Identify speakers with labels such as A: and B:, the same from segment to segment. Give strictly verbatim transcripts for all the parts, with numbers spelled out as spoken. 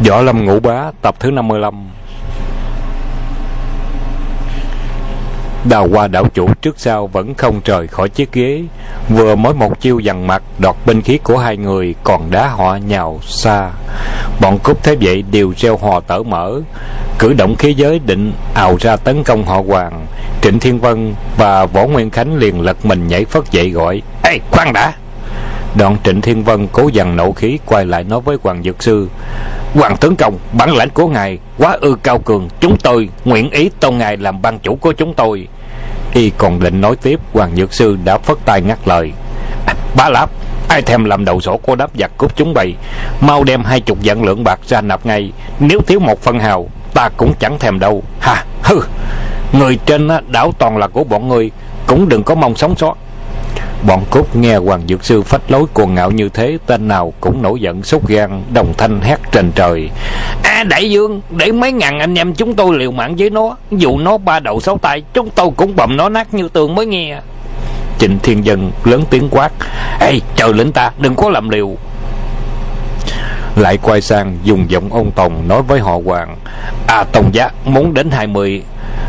A: Võ Lâm Ngũ Bá tập thứ năm mươi lăm. Đào Hoa đảo chủ trước sau vẫn không rời khỏi chiếc ghế, vừa mới một chiêu dằn mặt đoạt binh khí của hai người, còn đá họ nhào xa. Bọn cướp thế vậy đều reo hò tở mở, cử động khí giới định ào ra tấn công họ Hoàng. Trịnh Thiên Vân và Võ Nguyên Khánh liền lật mình nhảy phất dậy gọi: "Ê, khoan đã!" Đoạn Trịnh Thiên Vân cố dằn nộ khí, quay lại nói với Hoàng Dược Sư: "Hoàng tướng công, bản lãnh của ngài quá ư cao cường, chúng tôi nguyện ý tôn ngài làm ban chủ của chúng tôi." Y còn định nói tiếp, Hoàng Dược Sư đã phất tay ngắt lời: à, "Bá Lạp, ai thèm làm đầu sổ của đám giặc cướp chúng bày, mau đem hai chục vạn lượng bạc ra nạp ngay, nếu thiếu một phân hào ta cũng chẳng thèm đâu." "Hà, hư, người trên đảo toàn là của bọn ngươi, cũng đừng có mong sống sót." Bọn cướp nghe Hoàng Dược Sư phách lối cuồng ngạo như thế, tên nào cũng nổi giận sốt gan, đồng thanh hét trên trời: "À, đại vương, để mấy ngàn anh em chúng tôi liều mạng với nó, dù nó ba đầu sáu tay, chúng tôi cũng bầm nó nát như tường mới nghe." Trịnh Thiên Dân lớn tiếng quát: "Ê, chờ lệnh ta, đừng có làm liều." Lại quay sang dùng giọng ôn tồn nói với họ Hoàng: "À, Tông giá muốn đến hai mươi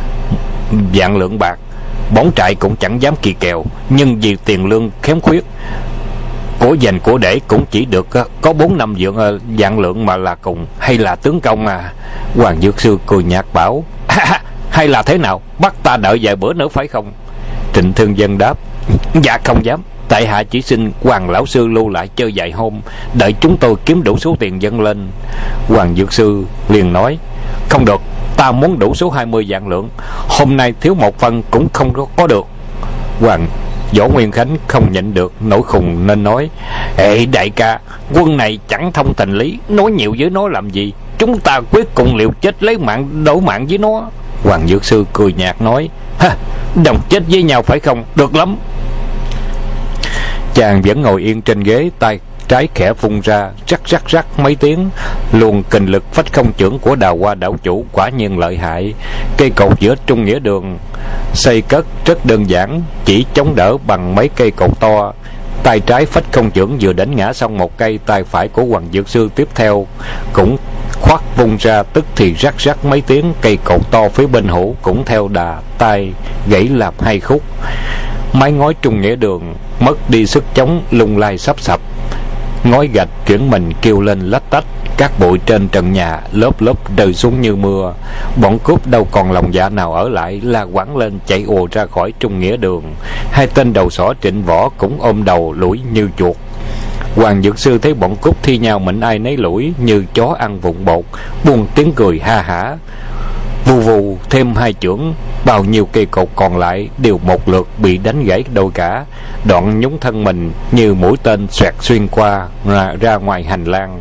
A: vạn lượng bạc, bổn trại cũng chẳng dám kỳ kèo, nhưng vì tiền lương kém khuyết, của dành của để cũng chỉ được có bốn năm vạn vạn lượng mà là cùng, hay là tướng công à?" Hoàng Dược Sư cười nhạt bảo: "Hay là thế nào, bắt ta đợi vài bữa nữa phải không?" Trịnh Thương Dân đáp: "Dạ không dám, tại hạ chỉ xin Hoàng lão sư lưu lại chơi vài hôm, đợi chúng tôi kiếm đủ số tiền dâng lên." Hoàng Dược Sư liền nói: "Không được, ta muốn đủ số hai mươi vạn lượng, hôm nay thiếu một phân cũng không có, có được." Hoàng Võ Nguyên Khánh không nhịn được nổi khùng nên nói: "Ê đại ca, quân này chẳng thông tình lý, nói nhiều với nó làm gì, chúng ta quyết cùng liều chết lấy mạng đổi mạng với nó." Hoàng Dược Sư cười nhạt nói: "Ha, đồng chết với nhau phải không? Được lắm." Chàng vẫn ngồi yên trên ghế, tay trái khẽ vung ra, rắc rắc rắc mấy tiếng. Luồng kình lực phách không chưởng của Đào Hoa đảo chủ quả nhiên lợi hại. Cây cột giữa Trung Nghĩa Đường xây cất rất đơn giản, chỉ chống đỡ bằng mấy cây cột to. Tay trái phách không chưởng vừa đánh ngã xong một cây, tay phải của Hoàng Dược Sư tiếp theo cũng khoát vung ra, tức thì rắc rắc mấy tiếng, cây cột to phía bên hữu cũng theo đà tay gãy làm hai khúc. Mái ngói Trung Nghĩa Đường mất đi sức chống, lung lay sắp sập, ngói gạch chuyển mình kêu lên lách tách, các bụi trên trần nhà lớp lớp rơi xuống như mưa. Bọn cướp đâu còn lòng dạ nào ở lại, la quảng lên chạy ùa ra khỏi Trung Nghĩa Đường. Hai tên đầu sỏ Trịnh Võ cũng ôm đầu lủi như chuột. Hoàng Dược Sư thấy bọn cướp thi nhau mệnh ai nấy lủi như chó ăn vụn bột, buông tiếng cười ha hả. Vù vù thêm hai chưởng, bao nhiêu cây cột còn lại đều một lượt bị đánh gãy đôi cả, đoạn nhúng thân mình như mũi tên xoẹt xuyên qua ra, ra ngoài hành lang.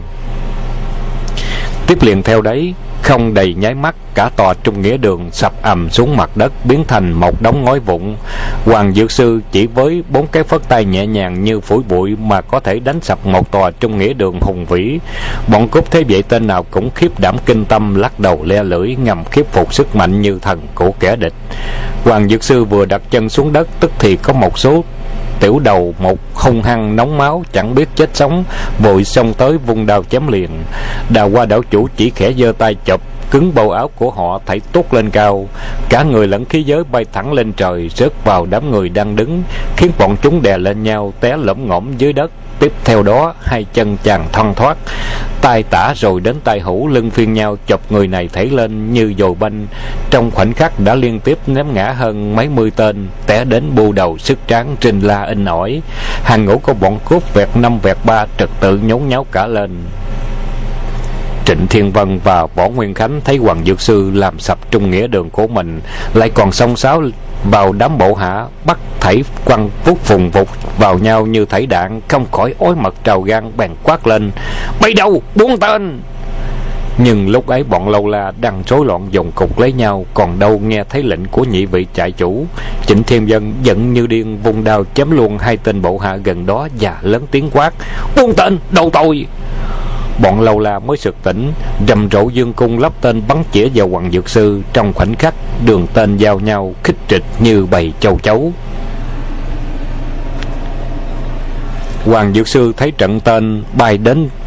A: Tiếp liền theo đấy, không đầy nháy mắt, cả tòa Trung Nghĩa Đường sập ầm xuống mặt đất, biến thành một đống ngói vụn. Hoàng Dược Sư chỉ với bốn cái phất tay nhẹ nhàng như phủi bụi mà có thể đánh sập một tòa Trung Nghĩa Đường hùng vĩ. Bọn cướp thế vậy tên nào cũng khiếp đảm kinh tâm, lắc đầu le lưỡi, ngầm khiếp phục sức mạnh như thần của kẻ địch. Hoàng Dược Sư vừa đặt chân xuống đất, tức thì có một số tiểu đầu một hung hăng nóng máu chẳng biết chết sống vội xông tới vung đao chém liền. Đào Hoa đảo chủ chỉ khẽ giơ tay chộp cứng bầu áo của họ, thảy tốt lên cao, cả người lẫn khí giới bay thẳng lên trời, rớt vào đám người đang đứng, khiến bọn chúng đè lên nhau té lẫm ngõm dưới đất. Tiếp theo đó, hai chân chàng thoăn thoắt, tay tả rồi đến tay hữu, lưng phiên nhau chọc người này thảy lên như dồi banh. Trong khoảnh khắc đã liên tiếp ném ngã hơn mấy mươi tên, té đến bu đầu sức tráng rinh la in ỏi. Hàng ngũ của bọn cướp vẹt năm vẹt ba trật tự nhốn nháo cả lên. Trịnh Thiên Vân và Võ Nguyên Khánh thấy Hoàng Dược Sư làm sập Trung Nghĩa Đường của mình, lại còn xông xáo vào đám bộ hạ, bắt thảy quăng vút phùng vụt vào nhau như thảy đạn, không khỏi ói mật trào gan, bèn quát lên: "Bay đâu, buông tên!" Nhưng lúc ấy bọn lâu la đang rối loạn dồn cục lấy nhau, còn đâu nghe thấy lệnh của nhị vị trại chủ. Trịnh Thiên Vân giận như điên, vung đao chém luôn hai tên bộ hạ gần đó và lớn tiếng quát: "Buông tên, đầu tôi!" Bọn lâu la mới sực tỉnh, rầm rộ dương cung lắp tên bắn chĩa vào Hoàng Dược Sư. Trong khoảnh khắc, đường tên giao nhau khích trịch như bầy châu chấu. Hoàng Dược Sư thấy trận tên bay đến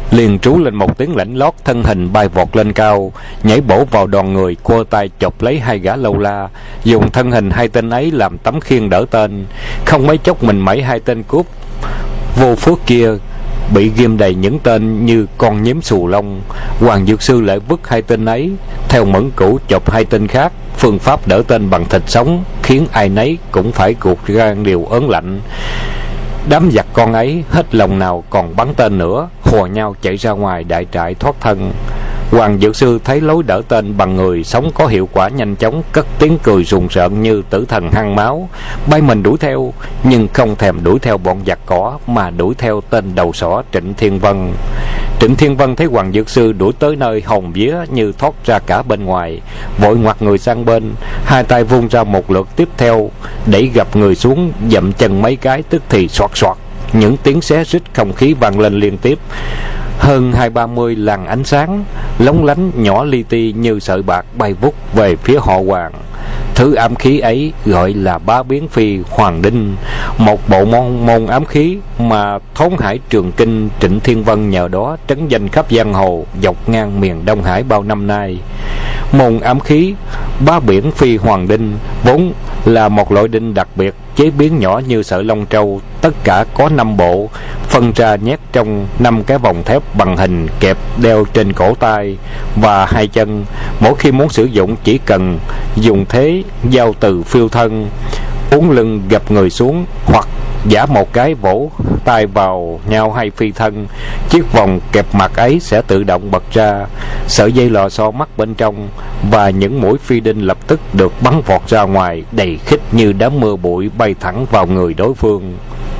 A: liền trú lên một tiếng lạnh lót, thân hình bay vọt lên cao, nhảy bổ vào đoàn người, quơ tay chộp lấy hai gã lâu la, dùng thân hình hai tên ấy làm tấm khiên đỡ tên. Không mấy chốc mình mẩy hai tên cướp vô phước kia bị ghim đầy những tên như con nhím xù lông. Hoàng Dược Sư lại vứt hai tên ấy theo mẫn cũ chộp hai tên khác. Phương pháp đỡ tên bằng thịt sống khiến ai nấy cũng phải ruột gan điều ớn lạnh. Đám giặc con ấy hết lòng nào còn bắn tên nữa, hùa nhau chạy ra ngoài đại trại thoát thân. Hoàng Dược Sư thấy lối đỡ tên bằng người sống có hiệu quả nhanh chóng, cất tiếng cười rùng rợn như tử thần hăng máu, bay mình đuổi theo, nhưng không thèm đuổi theo bọn giặc cỏ mà đuổi theo tên đầu sỏ Trịnh Thiên Vân. Trịnh Thiên Vân thấy Hoàng Dược Sư đuổi tới nơi, hồn vía như thoát ra cả bên ngoài, vội ngoặt người sang bên, hai tay vung ra một lượt tiếp theo, đẩy gập người xuống, dậm chân mấy cái, tức thì soạt soạt, những tiếng xé rít không khí vang lên liên tiếp. Hơn hai ba mươi làn ánh sáng lóng lánh nhỏ li ti như sợi bạc bay vút về phía họ Hoàng. Thứ ám khí ấy gọi là Bá Biến Phi Hoàng Đinh, một bộ môn môn ám khí mà Thốn Hải Trường Kinh Trịnh Thiên Vân nhờ đó trấn danh khắp giang hồ dọc ngang miền Đông Hải bao năm nay. Môn ám khí Bá Biển Phi Hoàng Đinh vốn là một loại đinh đặc biệt, chế biến nhỏ như sợi lông trâu, tất cả có năm bộ, phân ra nhét trong năm cái vòng thép bằng hình kẹp đeo trên cổ tay và hai chân. Mỗi khi muốn sử dụng chỉ cần dùng thế giao từ phiêu thân, uốn lưng gập người xuống, hoặc giả một cái vỗ tay vào nhau hay phi thân, chiếc vòng kẹp mặt ấy sẽ tự động bật ra, sợi dây lò xo mắt bên trong, và những mũi phi đinh lập tức được bắn vọt ra ngoài, đầy khích như đám mưa bụi bay thẳng vào người đối phương.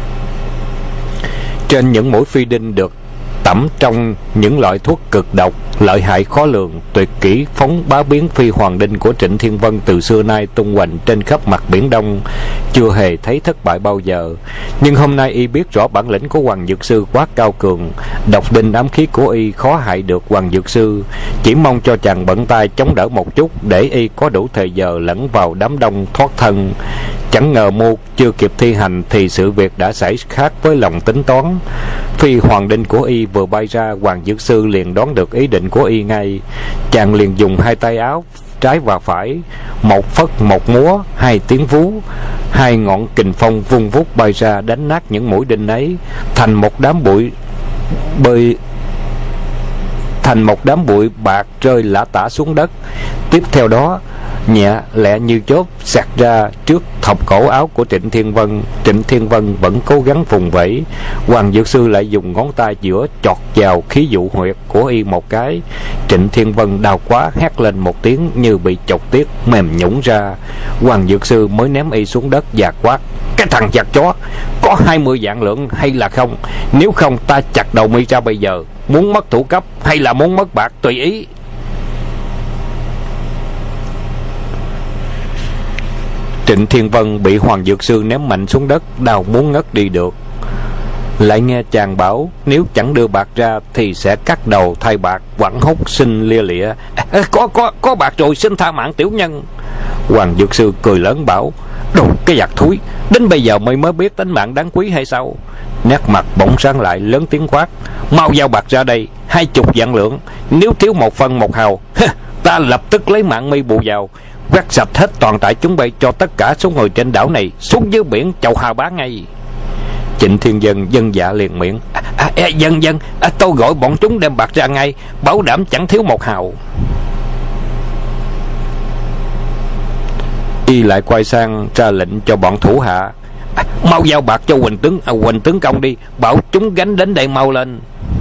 A: Trên những mũi phi đinh được tẩm trong những loại thuốc cực độc, lợi hại khó lường. Tuyệt kỹ phóng Bá Biến Phi Hoàng Đinh của Trịnh Thiên Vân từ xưa nay tung hoành trên khắp mặt biển Đông, chưa hề thấy thất bại bao giờ. Nhưng hôm nay y biết rõ bản lĩnh của Hoàng Dược Sư quá cao cường, độc đinh ám khí của y khó hại được Hoàng Dược Sư. Chỉ mong cho chàng bận tay chống đỡ một chút, để y có đủ thời giờ lẫn vào đám đông thoát thân. Chẳng ngờ mưu chưa kịp thi hành thì sự việc đã xảy khác với lòng tính toán. Phi Hoàng Đinh của y vừa bay ra, Hoàng Dược Sư liền đoán được ý định của y ngay. Chàng liền dùng hai tay áo trái và phải, một phất một múa, hai tiếng vú, hai ngọn kình phong vung vút bay ra, đánh nát những mũi đinh ấy thành một đám bụi bơi thành một đám bụi bạc rơi lả tả xuống đất. Tiếp theo đó nhẹ lẹ như chớp xẹt ra trước thọc cổ áo của Trịnh Thiên Vân. Trịnh Thiên Vân vẫn cố gắng vùng vẫy, Hoàng Dược Sư lại dùng ngón tay giữa chọt vào khí dụ huyệt của y một cái. Trịnh Thiên Vân đau quá, hét lên một tiếng như bị chọc tiết, mềm nhũn ra. Hoàng Dược Sư mới ném y xuống đất và quát: "Cái thằng giặc chó, có hai mươi vạn lượng hay là không? Nếu không ta chặt đầu mi ra bây giờ. Muốn mất thủ cấp hay là muốn mất bạc tùy ý." Trịnh Thiên Vân bị Hoàng Dược Sư ném mạnh xuống đất, đau muốn ngất đi được. Lại nghe chàng bảo nếu chẳng đưa bạc ra thì sẽ cắt đầu thay bạc, quẳng hút xin lia lịa: à, có có có bạc rồi, xin tha mạng tiểu nhân." Hoàng Dược Sư cười lớn bảo: "Đồ cái giặc thúi, đến bây giờ mày mới biết tính mạng đáng quý hay sao?" Nét mặt bỗng sáng lại, lớn tiếng quát: "Mau giao bạc ra đây, hai chục vạn lượng. Nếu thiếu một phân một hào, ta lập tức lấy mạng mi bù vào, quét sạch hết toàn trại chúng bay, cho tất cả số người trên đảo này xuống dưới biển chầu hà bá ngay." Trịnh Thiên Dân dân dạ liền miệng: à, à, à, dân dân à, tôi gọi bọn chúng đem bạc ra ngay, bảo đảm chẳng thiếu một hào." Y lại quay sang ra lệnh cho bọn thủ hạ: à, "Mau giao bạc cho Huỳnh tướng à, Huỳnh tướng công đi, bảo chúng gánh đến đây mau lên."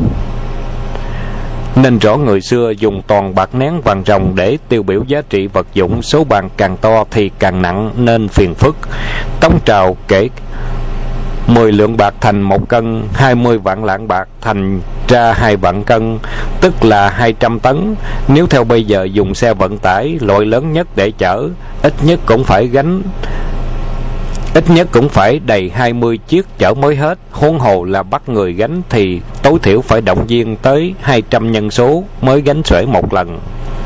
A: Nên rõ người xưa dùng toàn bạc nén vàng ròng để tiêu biểu giá trị vật dụng, số bàn càng to thì càng nặng nên phiền phức. Tống Trào kể mười lượng bạc thành một cân, hai mươi vạn lạng bạc thành ra hai vạn cân, tức là hai trăm tấn. Nếu theo bây giờ dùng xe vận tải loại lớn nhất để chở, ít nhất cũng phải gánh Ít nhất cũng phải đầy hai mươi chiếc chở mới hết. Huống hồ là bắt người gánh thì tối thiểu phải động viên tới hai trăm nhân số mới gánh xuể một lần.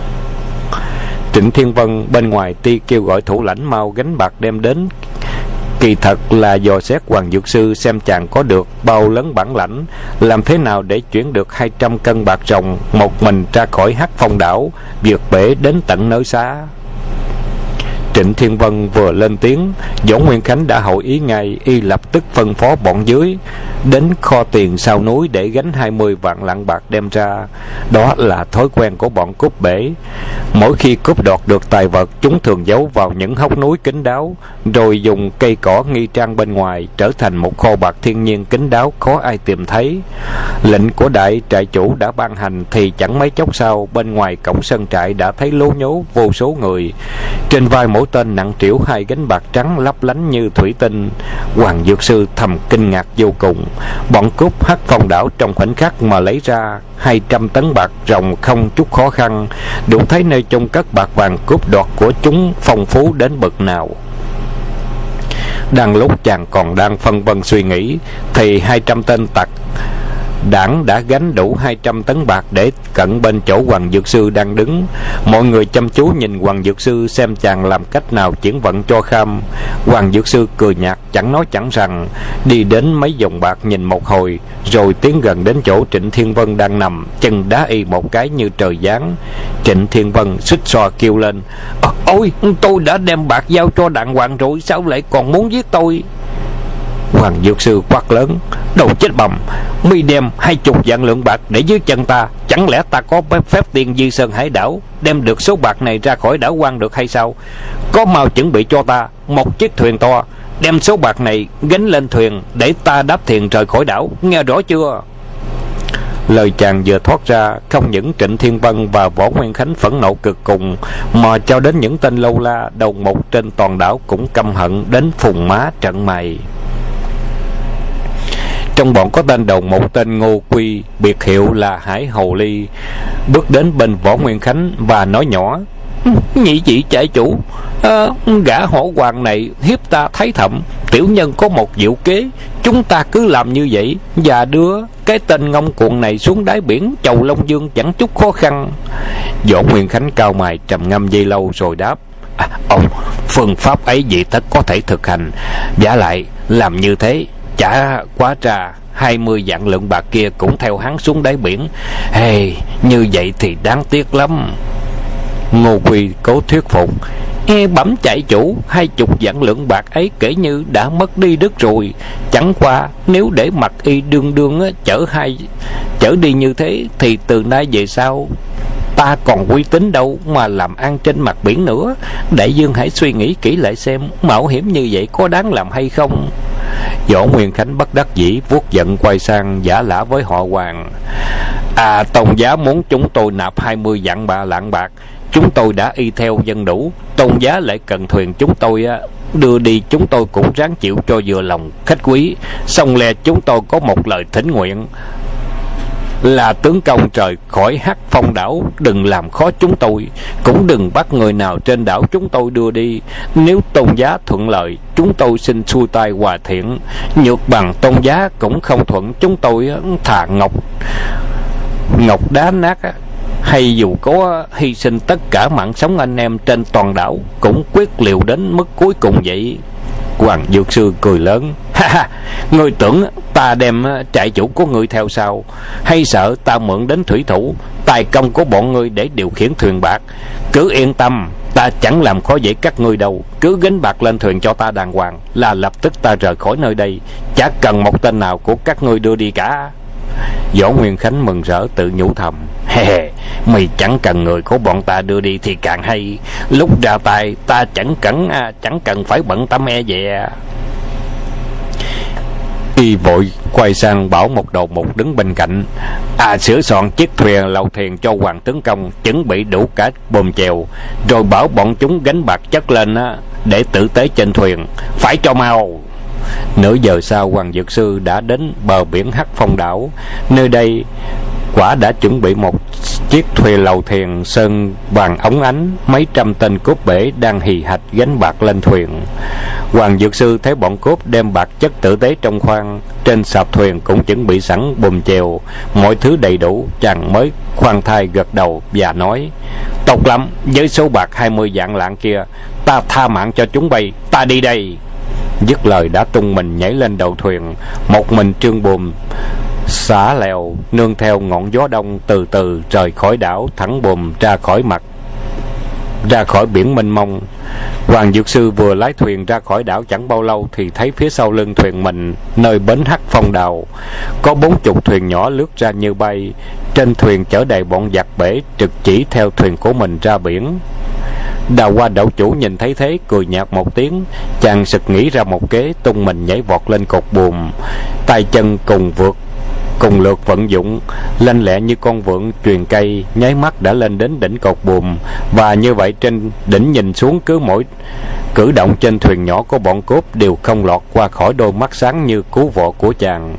A: Trịnh Thiên Vân bên ngoài ti kêu gọi thủ lãnh mau gánh bạc đem đến, Kỳ thật là dò xét Hoàng Dược Sư xem chàng có được bao lớn bản lãnh, làm thế nào để chuyển được hai trăm cân bạc ròng một mình ra khỏi Hắc Phong đảo, vượt bể đến tận nơi xa. Trịnh Thiên Vân vừa lên tiếng, Võ Nguyên Khánh đã hội ý ngay, y lập tức phân phó bọn dưới đến kho tiền sau núi để gánh hai mươi vạn lạng bạc đem ra. Đó là thói quen của bọn cướp bể. Mỗi khi cướp đoạt được tài vật, chúng thường giấu vào những hốc núi kín đáo, rồi dùng cây cỏ nghi trang bên ngoài, trở thành một kho bạc thiên nhiên kín đáo khó ai tìm thấy. Lệnh của đại trại chủ đã ban hành thì chẳng mấy chốc sau, bên ngoài cổng sân trại đã thấy lố nhố vô số người. Trên vai mỗi tên nặng trĩu hai gánh bạc trắng lấp lánh như thủy tinh. Hoàng Dược Sư thầm kinh ngạc vô cùng. Bọn cướp Hắc Phong đảo trong khoảnh khắc mà lấy ra hai trăm tấn bạc ròng không chút khó khăn, đủ thấy nơi chôn cất bạc vàng cướp đoạt của chúng phong phú đến bậc nào. Đang lúc chàng còn đang phân vân suy nghĩ, thì hai trăm tên tặc đảng đã gánh đủ hai trăm tấn bạc để cận bên chỗ Hoàng Dược Sư đang đứng. Mọi người chăm chú nhìn Hoàng Dược Sư xem chàng làm cách nào chuyển vận cho kham. Hoàng Dược Sư cười nhạt chẳng nói chẳng rằng, đi đến mấy vòng bạc nhìn một hồi, rồi tiến gần đến chỗ Trịnh Thiên Vân đang nằm, chân đá y một cái như trời giáng. Trịnh Thiên Vân xích xoa kêu lên: à, ôi, tôi đã đem bạc giao cho đàng hoàng rồi, sao lại còn muốn giết tôi? Hoàng Dược Sư quát lớn: đồ chết bầm, mi đem hai chục vạn lượng bạc để dưới chân ta, chẳng lẽ ta có phép tiên Di Sơn Hải đảo đem được số bạc này ra khỏi đảo quan được hay sao? Có mau chuẩn bị cho ta một chiếc thuyền to, đem số bạc này gánh lên thuyền để ta đáp thuyền rời khỏi đảo, nghe rõ chưa? Lời chàng vừa thoát ra, không những Trịnh Thiên Vân và Võ Nguyên Khánh phẫn nộ cực cùng, mà cho đến những tên lâu la đầu mục trên toàn đảo cũng căm hận đến phùng má trận mày. Trong bọn có tên đầu một tên Ngô Quy, biệt hiệu là Hải Hồ Ly, bước đến bên Võ Nguyên Khánh và nói nhỏ: nhị vị trại chủ, à, gã hổ hoàng này hiếp ta thấy thậm, tiểu nhân có một diệu kế, chúng ta cứ làm như vậy và đưa cái tên ngông cuồng này xuống đáy biển chầu Long Dương chẳng chút khó khăn. Võ Nguyên Khánh cao mày trầm ngâm giây lâu rồi đáp: à, ông, phương pháp ấy vậy tất có thể thực hành, vả lại làm như thế chả quá trà hai mươi vạn lượng bạc kia cũng theo hắn xuống đáy biển. Hey, như vậy thì đáng tiếc lắm. Ngô Quy cố thuyết phục: e bẩm trại chủ, hai chục vạn lượng bạc ấy kể như đã mất đi đứt rồi. Chẳng qua nếu để mặc y đương đương chở hai chở đi như thế, thì từ nay về sau ta còn uy tín đâu mà làm ăn trên mặt biển nữa. Đại dương hãy suy nghĩ kỹ lại xem, mạo hiểm như vậy có đáng làm hay không? Võ Nguyên Khánh bất đắc dĩ vuốt giận quay sang giả lả với họ Hoàng: à, tôn giá muốn chúng tôi nạp hai mươi vạn ba lạng bạc, chúng tôi đã y theo dân đủ. Tôn giá lại cần thuyền chúng tôi á đưa đi, chúng tôi cũng ráng chịu cho vừa lòng khách quý. Xong lè chúng tôi có một lời thỉnh nguyện, là tướng công trời khỏi Hắc Phong đảo đừng làm khó chúng tôi, cũng đừng bắt người nào trên đảo chúng tôi đưa đi. Nếu tôn giá thuận lợi, chúng tôi xin xuôi tay hòa thiện; nhược bằng tôn giá cũng không thuận, chúng tôi thà ngọc ngọc đá nát, hay dù có hy sinh tất cả mạng sống anh em trên toàn đảo, cũng quyết liều đến mức cuối cùng vậy. Hoàng Dược Sư cười lớn: ha ha, ngươi tưởng ta đem trại chủ của ngươi theo sao? Hay sợ ta mượn đến thủy thủ tài công của bọn ngươi để điều khiển thuyền bạc? Cứ yên tâm, ta chẳng làm khó dễ các ngươi đâu. Cứ gánh bạc lên thuyền cho ta đàng hoàng là lập tức ta rời khỏi nơi đây, chả cần một tên nào của các ngươi đưa đi cả. Võ Nguyên Khánh mừng rỡ tự nhủ thầm: he he, mày chẳng cần người của bọn ta đưa đi thì càng hay. Lúc ra tay ta chẳng cần chẳng cần phải bận tâm e dè. Y vội quay sang bảo một đầu mục đứng bên cạnh: à, sửa soạn chiếc thuyền lầu thuyền cho Hoàng tướng công, chuẩn bị đủ cả bồm chèo, rồi bảo bọn chúng gánh bạc chất lên á, để tử tế trên thuyền, phải cho mau. Nửa giờ sau, Hoàng Dược Sư đã đến bờ biển Hắc Phong đảo. Nơi đây quả đã chuẩn bị một chiếc thuyền lầu thuyền sơn vàng óng ánh, mấy trăm tên cướp bể đang hì hạch gánh bạc lên thuyền. Hoàng Dược Sư thấy bọn cướp đem bạc chất tử tế trong khoang, trên sạp thuyền cũng chuẩn bị sẵn bùm chèo, mọi thứ đầy đủ. Chàng mới khoan thai gật đầu và nói: tốt lắm, với số bạc hai mươi vạn lạng kia, ta tha mạng cho chúng bay, ta đi đây. Dứt lời đã tung mình nhảy lên đầu thuyền, một mình Trương Bùm xả lèo nương theo ngọn gió đông từ từ rời khỏi đảo, thẳng bùm ra khỏi mặt ra khỏi biển mênh mông. Hoàng Dược Sư vừa lái thuyền ra khỏi đảo chẳng bao lâu thì thấy phía sau lưng thuyền mình, nơi bến Hắc Phong Đào, có bốn chục thuyền nhỏ lướt ra như bay. Trên thuyền chở đầy bọn giặc bể trực chỉ theo thuyền của mình ra biển. Đào Hoa đảo chủ nhìn thấy thế cười nhạt một tiếng, chàng sực nghĩ ra một kế, tung mình nhảy vọt lên cột buồm, tay chân cùng vượt cùng lượt vận dụng, lanh lẹ như con vượn chuyền cây, nháy mắt đã lên đến đỉnh cột buồm. Và như vậy trên đỉnh nhìn xuống, cứ mỗi cử động trên thuyền nhỏ của bọn cướp đều không lọt qua khỏi đôi mắt sáng như cứu vọ của chàng.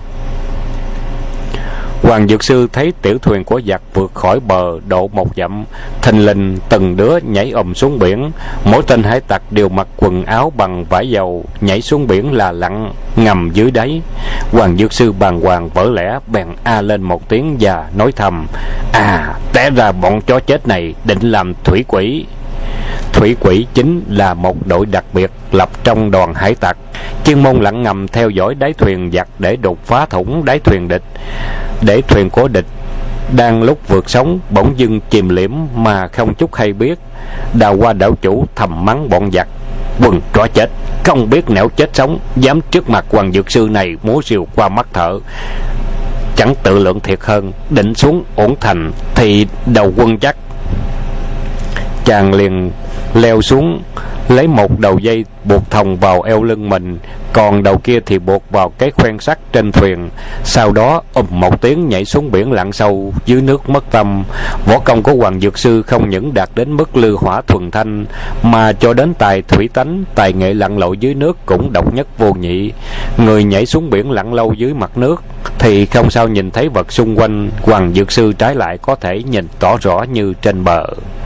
A: Hoàng Dược Sư thấy tiểu thuyền của giặc vượt khỏi bờ độ một dặm, thình lình từng đứa nhảy ầm xuống biển. Mỗi tên hải tặc đều mặc quần áo bằng vải dầu, nhảy xuống biển là lặn ngầm dưới đáy. Hoàng Dược Sư bàng hoàng vỡ lẽ, bèn a lên một tiếng và nói thầm: À, té ra bọn chó chết này định làm thủy quỷ. Thủy quỷ chính là một đội đặc biệt lập trong đoàn hải tặc, chuyên môn lặn ngầm theo dõi đáy thuyền giặc để đột phá thủng đáy thuyền địch, để thuyền của địch đang lúc vượt sóng bỗng dưng chìm liễm mà không chút hay biết. Đào Hoa đảo chủ thầm mắng bọn giặc: Quần chó chết, không biết nẻo chết sống, dám trước mặt Hoàng Dược Sư này múa rìu qua mắt thợ, chẳng tự lượng thiệt hơn, định xuống ổn thành thì đầu quân chắc. Chàng liền leo xuống, lấy một đầu dây buộc thòng vào eo lưng mình, còn đầu kia thì buộc vào cái khoen sắt trên thuyền. Sau đó ầm một tiếng nhảy xuống biển lặn sâu dưới nước mất tâm. Võ công của Hoàng Dược Sư không những đạt đến mức lư hỏa thuần thanh, mà cho đến tài thủy tánh, tài nghệ lặn lội dưới nước cũng độc nhất vô nhị. Người nhảy xuống biển lặn lâu dưới mặt nước thì không sao nhìn thấy vật xung quanh, Hoàng Dược Sư trái lại có thể nhìn tỏ rõ như trên bờ.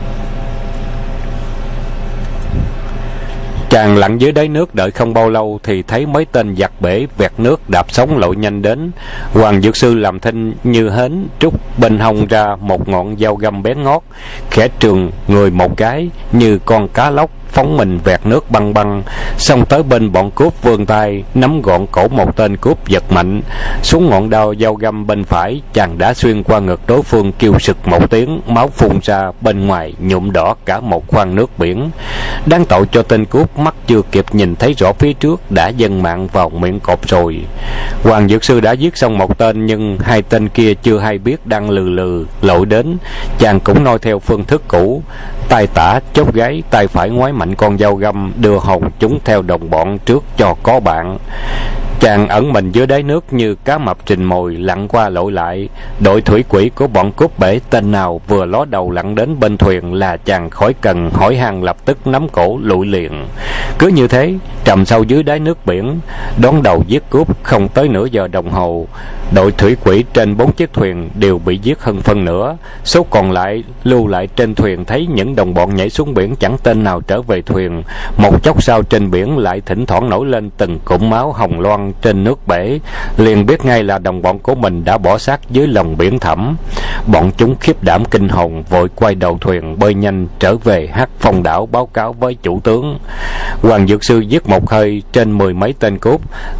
A: Chàng lặn dưới đáy nước đợi không bao lâu thì thấy mấy tên giặc bể vẹt nước đạp sóng lội nhanh đến. Hoàng Dược Sư làm thinh như hến, trút bên hông ra một ngọn dao găm bén ngót, khẽ trường người một cái như con cá lóc phóng mình vẹt nước băng băng, xông tới bên bọn cướp, vươn tay nắm gọn cổ một tên cướp, giật mạnh xuống ngọn đao dao găm bên phải. Chàng đã xuyên qua ngực đối phương, kêu sực một tiếng, máu phun ra bên ngoài nhuộm đỏ cả một khoang nước biển. Đáng tội cho tên cướp, mắt chưa kịp nhìn thấy rõ phía trước đã dâng mạng vào miệng cọp rồi. Hoàng Dược Sư đã giết xong một tên, nhưng hai tên kia chưa hay biết đang lừ lừ lội đến. Chàng cũng noi theo phương thức cũ, tay tả chốt gáy, tay phải ngoái mạnh con dao găm, đưa hồn chúng theo đồng bọn trước cho có bạn. Chàng ẩn mình dưới đáy nước như cá mập trình mồi, lặn qua lội lại. Đội thủy quỷ của bọn cướp bể tên nào vừa ló đầu lặn đến bên thuyền là chàng khỏi cần hỏi han, lập tức nắm cổ lụi liền. Cứ như thế trầm sâu dưới đáy nước biển, đón đầu giết cướp không tới nửa giờ đồng hồ. Đội thủy quỷ trên bốn chiếc thuyền đều bị giết hơn phân nửa. Số còn lại lưu lại trên thuyền thấy những đồng bọn nhảy xuống biển chẳng tên nào trở về thuyền. Một chốc sau trên biển lại thỉnh thoảng nổi lên từng cụm máu hồng loan trên nước bể, liền biết ngay là đồng bọn của mình đã bỏ xác dưới lòng biển thẳm. Bọn chúng khiếp đảm kinh hồn, vội quay đầu thuyền bơi nhanh trở về Hắc Phong đảo báo cáo với chủ tướng. Hoàng Dược Sư giết một hơi trên mười mấy tên cướp,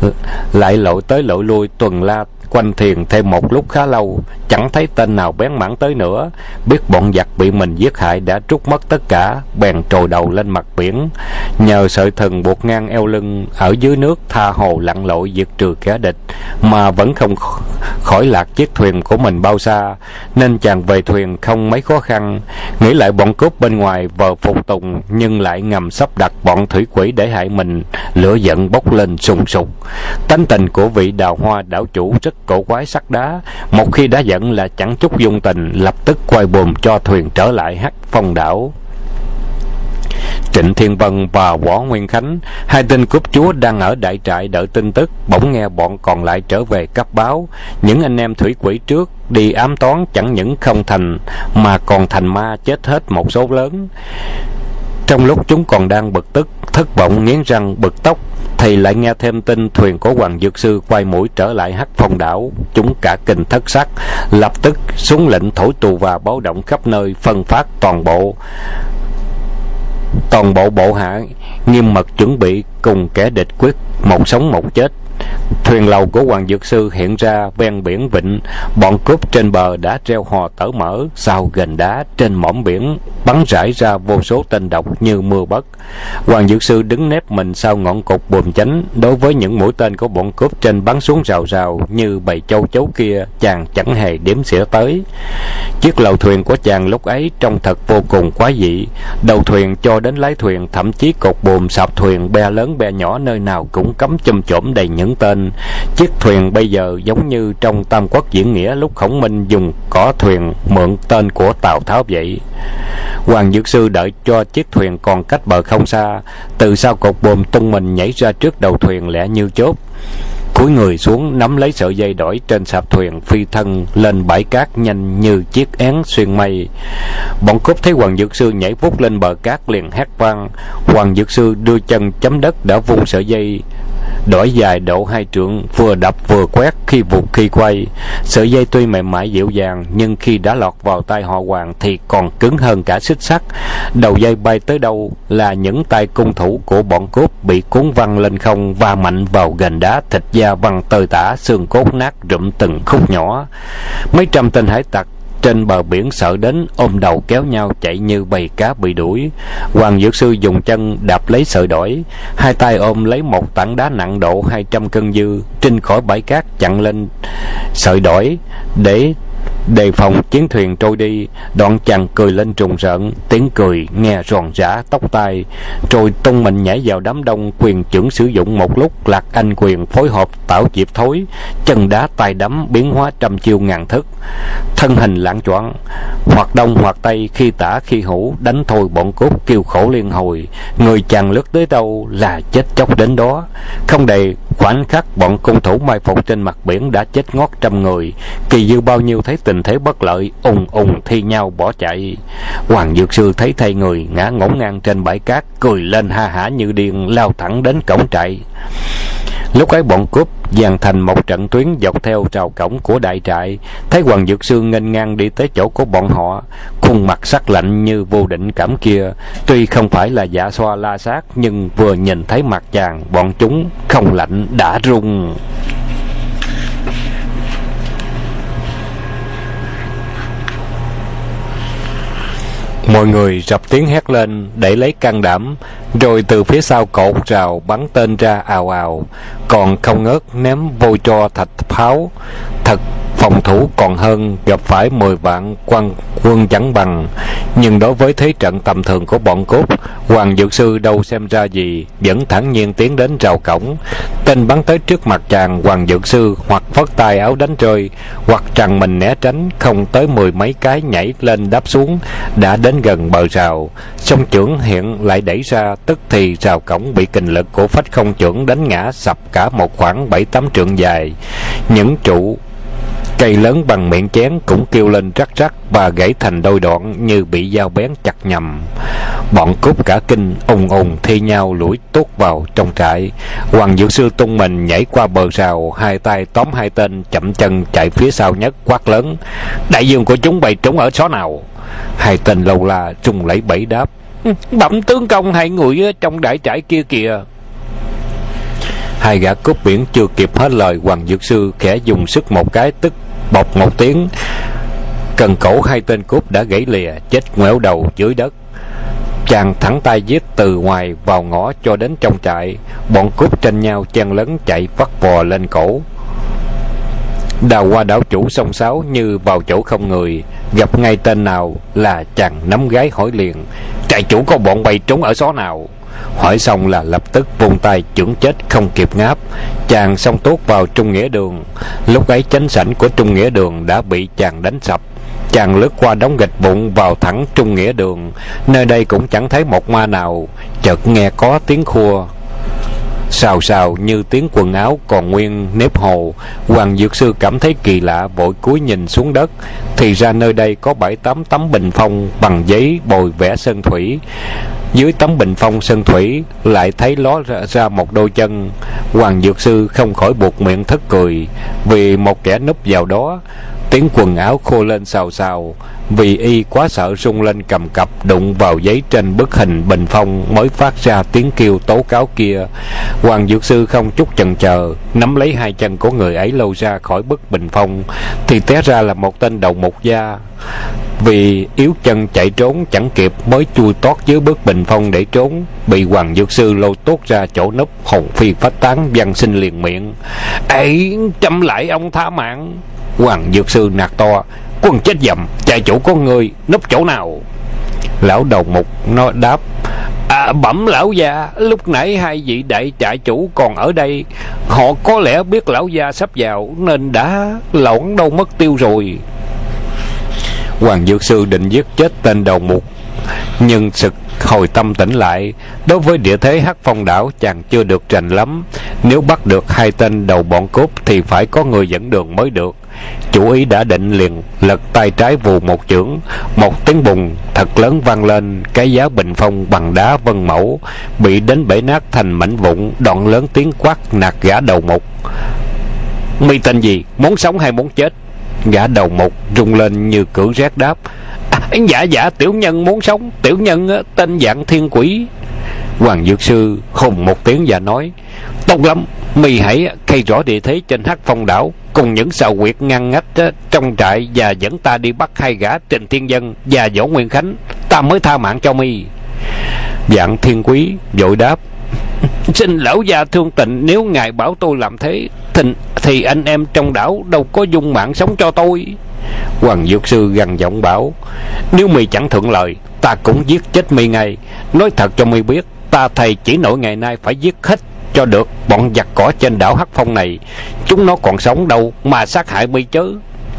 A: lại lội tới lội lui tuần la quanh thuyền thêm một lúc khá lâu, chẳng thấy tên nào bén mảng tới nữa. Biết bọn giặc bị mình giết hại đã trút mất tất cả, bèn trồi đầu lên mặt biển, nhờ sợi thừng buộc ngang eo lưng ở dưới nước tha hồ lặn lội diệt trừ kẻ địch, mà vẫn không khỏi lạc chiếc thuyền của mình bao xa, nên chàng về thuyền không mấy khó khăn. Nghĩ lại bọn cướp bên ngoài vờ phục tùng, nhưng lại ngầm sắp đặt bọn thủy quỷ để hại mình, lửa giận bốc lên sùng sục. Tánh tình của vị Đào Hoa đảo chủ rất cổ quái sắc đá, một khi đã giận là chẳng chút dung tình, lập tức quay buồm cho thuyền trở lại Hắc Phong đảo. Trịnh Thiên Vân và Võ Nguyên Khánh, hai tên cướp chúa đang ở đại trại đợi tin tức, bỗng nghe bọn còn lại trở về cấp báo. Những anh em thủy quỷ trước đi ám toán chẳng những không thành, mà còn thành ma, chết hết một số lớn. Trong lúc chúng còn đang bực tức, thất vọng, nghiến răng bực tốc, thì lại nghe thêm tin thuyền của Hoàng Dược Sư quay mũi trở lại Hắc Phong đảo. Chúng cả kinh thất sắc, lập tức xuống lệnh thổi tù và báo động khắp nơi, phân phát toàn bộ Toàn bộ bộ hạ nghiêm mật chuẩn bị cùng kẻ địch quyết một sống một chết. Thuyền lầu của Hoàng Dược Sư hiện ra ven biển vịnh. Bọn cướp trên bờ đã treo hò tở mở, sau gành đá trên mỏm biển bắn rải ra vô số tên độc như mưa bất. Hoàng Dược Sư đứng nép mình sau ngọn cột buồm chánh. Đối với những mũi tên của bọn cướp trên bắn xuống rào rào như bầy châu chấu kia, chàng chẳng hề đếm xỉa tới. Chiếc lầu thuyền của chàng lúc ấy trông thật vô cùng quái dị. Đầu thuyền cho đến lái thuyền, thậm chí cột buồm, sạp thuyền, be lớn be nhỏ, nơi nào cũng cắm chùm chổm đầy những tên. Chiếc thuyền bây giờ giống như trong Tam Quốc diễn nghĩa lúc Khổng Minh dùng cỏ thuyền mượn tên của Tào Tháo vậy. Hoàng Dược Sư đợi cho chiếc thuyền còn cách bờ không xa, từ sau cột buồm tung mình nhảy ra trước đầu thuyền lẹ như chớp, cúi người xuống nắm lấy sợi dây đỏi trên sạp thuyền, phi thân lên bãi cát nhanh như chiếc én xuyên mây. Bọn cướp thấy Hoàng Dược Sư nhảy vút lên bờ cát liền hét vang. Hoàng Dược Sư đưa chân chấm đất đã vung sợi dây đỏi dài độ hai trượng, vừa đập vừa quét, khi vụt khi quay. Sợi dây tuy mềm mại dịu dàng, nhưng khi đã lọt vào tay họ Hoàng thì còn cứng hơn cả xích sắt. Đầu dây bay tới đâu là những tay cung thủ của bọn cướp bị cuốn văng lên không, va mạnh vào gành đá, thịt da văng tơi tả, xương cốt nát rụm từng khúc nhỏ. Mấy trăm tên hải tặc trên bờ biển sợ đến ôm đầu kéo nhau chạy như bầy cá bị đuổi. Hoàng Dược Sư dùng chân đạp lấy sợi đỏi, hai tay ôm lấy một tảng đá nặng độ hai trăm cân dư trên khỏi bãi cát chặn lên sợi đỏi để đề phòng chiến thuyền trôi đi. Đoạn chàng cười lên trùng rợn, tiếng cười nghe ròn rã tóc tai, rồi tung mình nhảy vào đám đông, quyền chưởng sử dụng một lúc, Lạc Anh quyền phối hợp tảo diệp thối, chân đá tay đấm biến hóa trăm chiêu ngàn thức. Thân hình lạng choạng, hoặc đông hoặc tây, khi tả khi hữu, đánh thôi bọn cướp kêu khổ liên hồi. Người chàng lướt tới đâu là chết chóc đến đó. Không đầy khoảnh khắc, bọn cung thủ mai phục trên mặt biển đã chết ngót trăm người. Kỳ dư bao nhiêu thấy tình thế bất lợi, ùng ùng thi nhau bỏ chạy. Hoàng Dược Sư thấy thay người ngã ngổn ngang trên bãi cát, cười lên ha hả như điên, lao thẳng đến cổng trại. Lúc ấy bọn cướp dàn thành một trận tuyến dọc theo rào cổng của đại trại. Thấy Hoàng Dược Sư nghênh ngang đi tới chỗ của bọn họ, khuôn mặt sắc lạnh như vô định cảm kia, tuy không phải là dạ xoa la sát, nhưng vừa nhìn thấy mặt chàng, bọn chúng không lạnh đã run. Mọi người rập tiếng hét lên để lấy can đảm, rồi từ phía sau cột rào bắn tên ra ào ào, còn không ngớt ném vôi tro thạch pháo. Thật phòng thủ còn hơn gặp phải mười vạn quan quân chẳng bằng. Nhưng đối với thế trận tầm thường của bọn cướp, Hoàng Dược Sư đâu xem ra gì, vẫn thản nhiên tiến đến rào cổng. Tên bắn tới trước mặt chàng, Hoàng Dược Sư hoặc phất tay áo đánh rơi, hoặc trằn mình né tránh, không tới mười mấy cái nhảy lên đáp xuống đã đến gần bờ rào. Song chưởng hiện lại đẩy ra, tức thì rào cổng bị kình lực của phách không chưởng đánh ngã sập cả một khoảng bảy tám trượng dài. Những trụ cây lớn bằng miệng chén cũng kêu lên rắc rắc và gãy thành đôi đoạn như bị dao bén chặt nhầm. Bọn cướp cả kinh ùng ùng thi nhau lủi tuốt vào trong trại. Hoàng Dược Sư tung mình nhảy qua bờ rào, hai tay tóm hai tên chậm chân chạy phía sau nhất, quát lớn: "Đại dương của chúng bày trúng ở xó nào?" Hai tên lâu la trung lẫy bẫy đáp: "Bẩm tướng công, hai người trong đại trại kia kìa." Hai gã cướp biển chưa kịp hết lời, Hoàng Dược Sư khẽ dùng sức một cái, tức bọc một tiếng, cần cổ hai tên cướp đã gãy lìa, chết ngoẻo đầu dưới đất. Chàng thẳng tay giết từ ngoài vào ngõ cho đến trong trại. Bọn cướp tranh nhau chen lấn chạy vắt vò lên cổ. Đào qua đảo chủ xông xáo như vào chỗ không người, gặp ngay tên nào là chàng nắm gái hỏi liền: "Trại chủ có bọn bày trốn ở xó nào?" Hỏi xong là lập tức vung tay chưởng chết không kịp ngáp. Chàng xông tốt vào Trung Nghĩa Đường. Lúc ấy chánh sảnh của Trung Nghĩa Đường đã bị chàng đánh sập. Chàng lướt qua đống gạch vụn vào thẳng Trung Nghĩa Đường. Nơi đây cũng chẳng thấy một ma nào. Chợt nghe có tiếng khua xào xào như tiếng quần áo còn nguyên nếp hồ. Hoàng Dược Sư cảm thấy kỳ lạ, vội cúi nhìn xuống đất. Thì ra nơi đây có bảy tám tấm bình phong bằng giấy bồi vẽ sơn thủy. Dưới tấm bình phong sơn thủy lại thấy ló ra, ra một đôi chân. Hoàng Dược Sư không khỏi buột miệng thất cười, vì một kẻ núp vào đó tiếng quần áo khô lên xào xào, vì y quá sợ rung lên cầm cập đụng vào giấy trên bức hình bình phong mới phát ra tiếng kêu tố cáo kia. Hoàng dược sư không chút chần chờ nắm lấy hai chân của người ấy lôi ra khỏi bức bình phong, thì té ra là một tên đầu mục gia. Vì yếu chân chạy trốn chẳng kịp, mới chui tót dưới bức bình phong để trốn, bị Hoàng dược sư lôi tốt ra chỗ núp, hồn phi phách tán, văn xin liền miệng: "Ấy, trẫm lại ông tha mạng." Hoàng dược sư nạt to: "Quân chết dầm, trại chủ có người núp chỗ nào?" Lão đầu mục nó đáp: "À, bẩm lão gia, lúc nãy hai vị đại trại chủ còn ở đây. Họ có lẽ biết lão gia sắp vào nên đã lỏng đâu mất tiêu rồi." Hoàng dược sư định giết chết tên đầu mục, nhưng sực hồi tâm tỉnh lại. Đối với địa thế Hắc Phong đảo, chàng chưa được rành lắm. Nếu bắt được hai tên đầu bọn cướp thì phải có người dẫn đường mới được. Chủ ý đã định, liền lật tay trái vù một chưởng. Một tiếng bùng thật lớn vang lên, cái giá bình phong bằng đá vân mẫu bị đánh bể nát thành mảnh vụn. Đoạn lớn tiếng quát nạt gã đầu mục: "Mi tên gì, muốn sống hay muốn chết?" Gã đầu mục rung lên như cử rét đáp: à, "Dạ dạ, tiểu nhân muốn sống. Tiểu nhân tên Dạng Thiên Quỷ." Hoàng dược sư hùng một tiếng và nói: "Tốt lắm, mi hãy khai rõ địa thế trên Hắc Phong đảo cùng những sào quyệt ngăn ngách trong trại, và dẫn ta đi bắt hai gã Trình Thiên Dân và Võ Nguyên Khánh, ta mới tha mạng cho mi." Dạng Thiên Quý vội đáp: "Xin lão gia thương tình, nếu ngài bảo tôi làm thế thì, thì anh em trong đảo đâu có dung mạng sống cho tôi." Hoàng dược sư gằn giọng bảo: "Nếu mi chẳng thuận lời, ta cũng giết chết mi ngay. Nói thật cho mi biết, ta thầy chỉ nổi ngày nay phải giết hết cho được bọn giặc cỏ trên đảo Hắc Phong này. Chúng nó còn sống đâu mà sát hại mi chứ."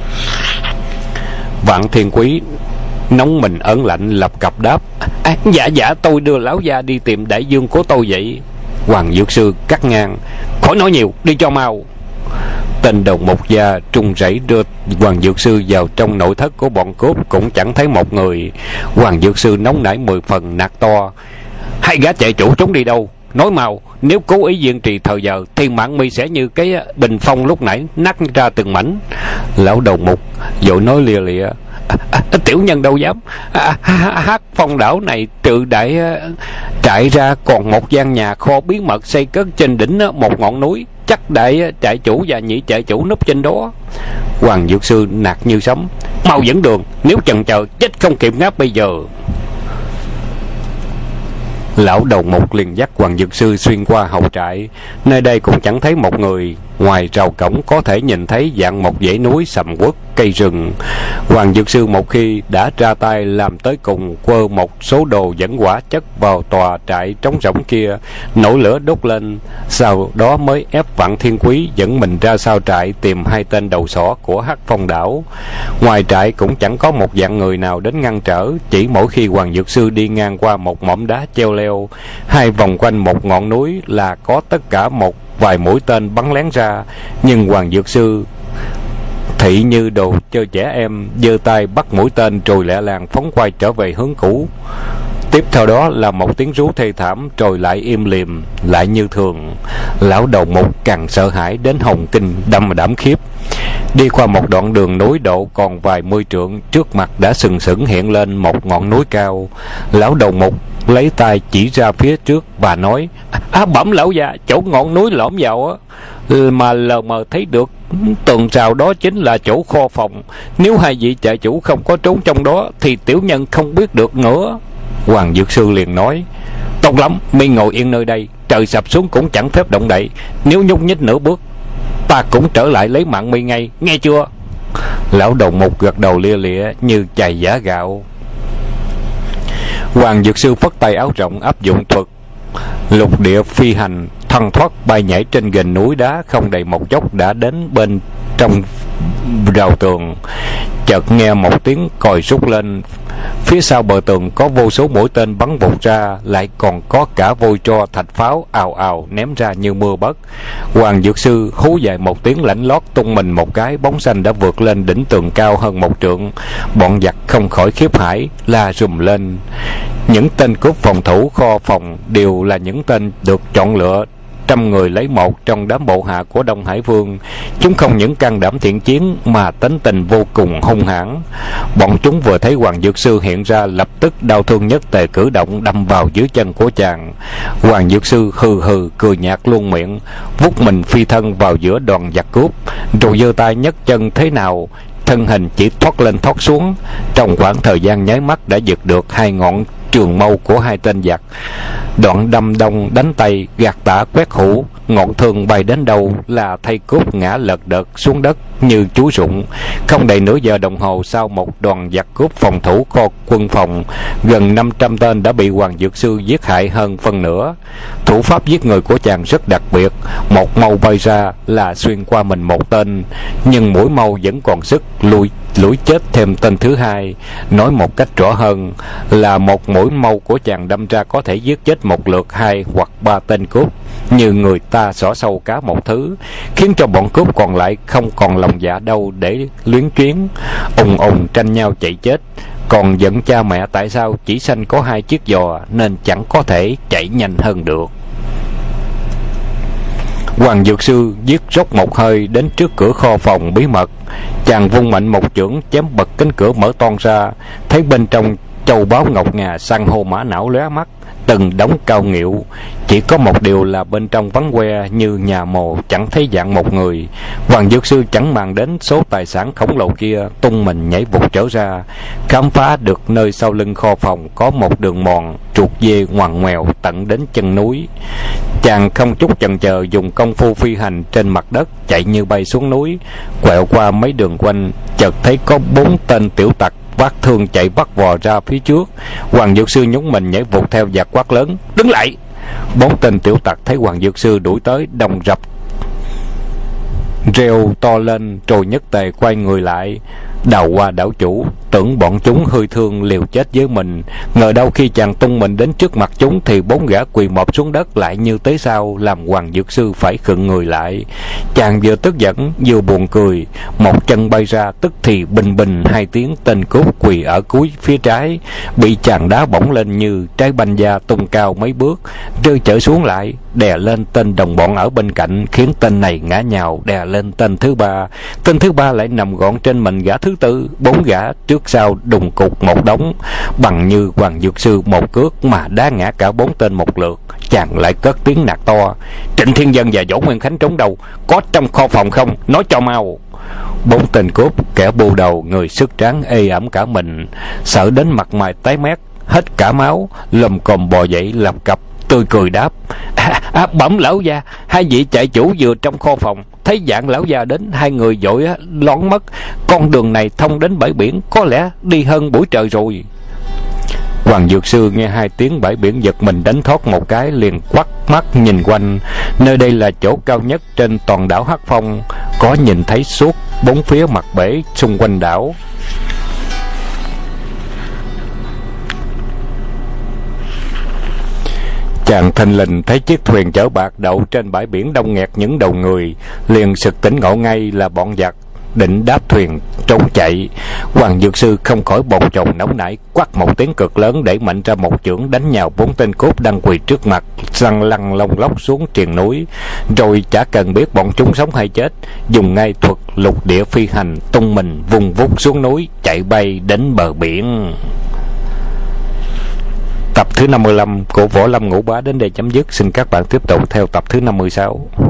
A: Vạn Thiên Quý nóng mình ớn lạnh, lập cập đáp: à, "Dạ dạ, tôi đưa lão gia đi tìm đại dương của tôi vậy." Hoàng dược sư cắt ngang: "Khỏi nói nhiều, đi cho mau." Tên đầu mục gia trung rẩy đưa Hoàng dược sư vào trong nội thất của bọn cướp, cũng chẳng thấy một người. Hoàng dược sư nóng nảy mười phần, nạt to: "Hai gã chạy chủ trốn đi đâu? Nói mau, nếu cố ý kiên trì thời giờ thì mạng mi sẽ như cái bình phong lúc nãy, nát ra từng mảnh." Lão đầu mục vội nói lia lịa: À, à, "Tiểu nhân đâu dám. à, Hắc Phong đảo này trừ đại trại ra còn một gian nhà kho bí mật xây cất trên đỉnh một ngọn núi, chắc đại trại chủ và nhị trại chủ núp trên đó." Hoàng dược sư nạt như sấm: "Mau dẫn đường, nếu chần chờ chết không kịp ngáp bây giờ." Lão đầu mục liền dắt Hoàng dược sư xuyên qua hậu trại. Nơi đây cũng chẳng thấy một người, ngoài rào cổng có thể nhìn thấy dạng một dãy núi sầm uất, cây rừng. Hoàng dược sư một khi đã ra tay làm tới cùng, quơ một số đồ dẫn hỏa chất vào tòa trại trống rỗng kia, nổi lửa đốt lên. Sau đó mới ép Vạn Thiên Quý dẫn mình ra sau trại tìm hai tên đầu sỏ của Hắc Phong đảo. Ngoài trại cũng chẳng có một dạng người nào đến ngăn trở, chỉ mỗi khi Hoàng dược sư đi ngang qua một mỏm đá treo leo hai vòng quanh một ngọn núi là có tất cả một vài mũi tên bắn lén ra. Nhưng Hoàng dược sư thị như đồ chơi trẻ em, giơ tay bắt mũi tên rồi lẹ làng phóng quay trở về hướng cũ. Tiếp theo đó là một tiếng rú thê thảm, rồi lại im lìm lại như thường. Lão đầu mục càng sợ hãi đến hồn kinh đâm đảm khiếp. Đi qua một đoạn đường núi độ còn vài mươi trượng, trước mặt đã sừng sững hiện lên một ngọn núi cao. Lão đầu mục lấy tay chỉ ra phía trước và nói: "À, bẩm lão già, chỗ ngọn núi lõm vào á mà lờ mờ thấy được tường rào đó chính là chỗ kho phòng. Nếu hai vị trại chủ không có trốn trong đó thì tiểu nhân không biết được nữa." Hoàng dược sư liền nói: "Tốt lắm, mi ngồi yên nơi đây, trời sập xuống cũng chẳng phép động đậy. Nếu nhúc nhích nửa bước, ta cũng trở lại lấy mạng mi ngay, nghe chưa?" Lão đầu mục gật đầu lia lịa như chày giả gạo. Hoàng dược sư phất tay áo rộng, áp dụng thuật lục địa phi hành, thoăn thoắt bay nhảy trên gành núi đá, không đầy một chốc đã đến bên trong rào tường. Chợt nghe một tiếng còi rút lên. Phía sau bờ tường có vô số mũi tên bắn vụt ra, lại còn có cả vôi tro thạch pháo ào ào ném ra như mưa bất. Hoàng dược sư hú dài một tiếng lạnh lót, tung mình một cái, bóng xanh đã vượt lên đỉnh tường cao hơn một trượng. Bọn giặc không khỏi khiếp hải, la rùm lên. Những tên cướp phòng thủ kho phòng đều là những tên được chọn lựa trăm người lấy một trong đám bộ hạ của Đông Hải Vương. Chúng không những can đảm thiện chiến mà tính tình vô cùng hung hãn. Bọn chúng vừa thấy Hoàng Dược Sư hiện ra, lập tức đau thương nhất tề cử động đâm vào dưới chân của chàng. Hoàng Dược Sư hừ hừ cười nhạt luôn miệng, vút mình phi thân vào giữa đoàn giặc cướp, rồi giơ tay nhấc chân thế nào thân hình chỉ thoát lên thoát xuống. Trong khoảng thời gian nháy mắt đã giật được hai ngọn trường mâu của hai tên giặc. Đoạn đâm đông đánh tây, gạt tả quét hữu, ngọn thương bay đến đâu là thay cốt ngã lật đật xuống đất như chuối rụng. Không đầy nửa giờ đồng hồ sau, một đoàn giặc cướp phòng thủ kho quân phòng gần năm trăm tên đã bị Hoàng Dược Sư giết hại hơn phân nửa. Thủ pháp giết người của chàng rất đặc biệt, một mâu bay ra là xuyên qua mình một tên, nhưng mũi mâu vẫn còn sức lùi lũi chết thêm tên thứ hai. Nói một cách rõ hơn là một mũi mâu của chàng đâm ra có thể giết chết một lượt hai hoặc ba tên cướp, như người ta xỏ sâu cá một thứ, khiến cho bọn cướp còn lại không còn lòng dạ đâu để luyến chuyến, ùng ùng tranh nhau chạy chết. Còn giận cha mẹ tại sao chỉ sanh có hai chiếc giò nên chẳng có thể chạy nhanh hơn được. Hoàng Dược Sư giết rốc một hơi đến trước cửa kho phòng bí mật. Chàng vung mạnh một chưởng chém bật cánh cửa mở toang ra, thấy bên trong châu báu ngọc ngà san hô mã não lóe mắt, từng đống cao nghịu. Chỉ có một điều là bên trong vắng que như nhà mồ, chẳng thấy dạng một người. Hoàng Dược Sư chẳng màng đến số tài sản khổng lồ kia, tung mình nhảy vụt trở ra, khám phá được nơi sau lưng kho phòng có một đường mòn chuột dê ngoằn ngoèo tận đến chân núi. Chàng không chút chần chờ dùng công phu phi hành trên mặt đất, chạy như bay xuống núi, quẹo qua mấy đường quanh, chợt thấy có bốn tên tiểu tặc vác thương chạy vắt vò ra phía trước. Hoàng Dược Sư nhúng mình nhảy vụt theo và quát lớn: "Đứng lại!" Bốn tên tiểu tặc thấy Hoàng Dược Sư đuổi tới, đồng rập reo to lên, rồi nhất tề quay người lại. Đào Hoa đảo chủ tưởng bọn chúng hơi thương liều chết với mình, ngờ đâu khi chàng tung mình đến trước mặt chúng thì bốn gã quỳ mọp xuống đất lại như tế sao, làm Hoàng Dược Sư phải khựng người lại. Chàng vừa tức giận vừa buồn cười, một chân bay ra, tức thì bình bình hai tiếng, tên cướp quỳ ở cuối phía trái bị chàng đá bổng lên như trái banh da, tung cao mấy bước, rơi trở xuống lại, đè lên tên đồng bọn ở bên cạnh, khiến tên này ngã nhào đè lên tên thứ ba. Tên thứ ba lại nằm gọn trên mình gã thứ tư. Bốn gã trước sau đùng cục một đống, bằng như Hoàng Dược Sư một cước mà đá ngã cả bốn tên một lượt. Chàng lại cất tiếng nạt to: "Trịnh Thiên Dân và Võ Nguyên Khánh trốn đâu? Có trong kho phòng không? Nói cho mau!" Bốn tên cướp, kẻ bù đầu, người sức tráng ê ẩm cả mình, sợ đến mặt mày tái mét hết cả máu, lồm cồm bò dậy lập cập, tươi cười đáp: à, à, "Bẩm lão gia, hai vị trại chủ vừa trong kho phòng, thấy dạng lão gia đến, hai người vội lón mất. Con đường này thông đến bãi biển, có lẽ đi hơn buổi trời rồi." Hoàng Dược Sư nghe hai tiếng bãi biển giật mình đánh thoát một cái, liền quắt mắt nhìn quanh. Nơi đây là chỗ cao nhất trên toàn đảo Hắc Phong, có nhìn thấy suốt bốn phía mặt bể xung quanh đảo. Chàng thình lình thấy chiếc thuyền chở bạc đậu trên bãi biển đông nghẹt những đầu người, liền sực tỉnh ngộ ngay là bọn giặc định đáp thuyền trốn chạy. Hoàng Dược Sư không khỏi bồn chồn nóng nảy, quát một tiếng cực lớn, để mạnh ra một chưởng đánh nhào bốn tên cốt đang quỳ trước mặt, lăn lăn lông lóc xuống triền núi. Rồi chả cần biết bọn chúng sống hay chết, dùng ngay thuật lục địa phi hành, tung mình vùng vút xuống núi, chạy bay đến bờ biển. Tập thứ năm mươi lăm của Võ Lâm Ngũ Bá đến đây chấm dứt. Xin các bạn tiếp tục theo tập thứ năm mươi sáu.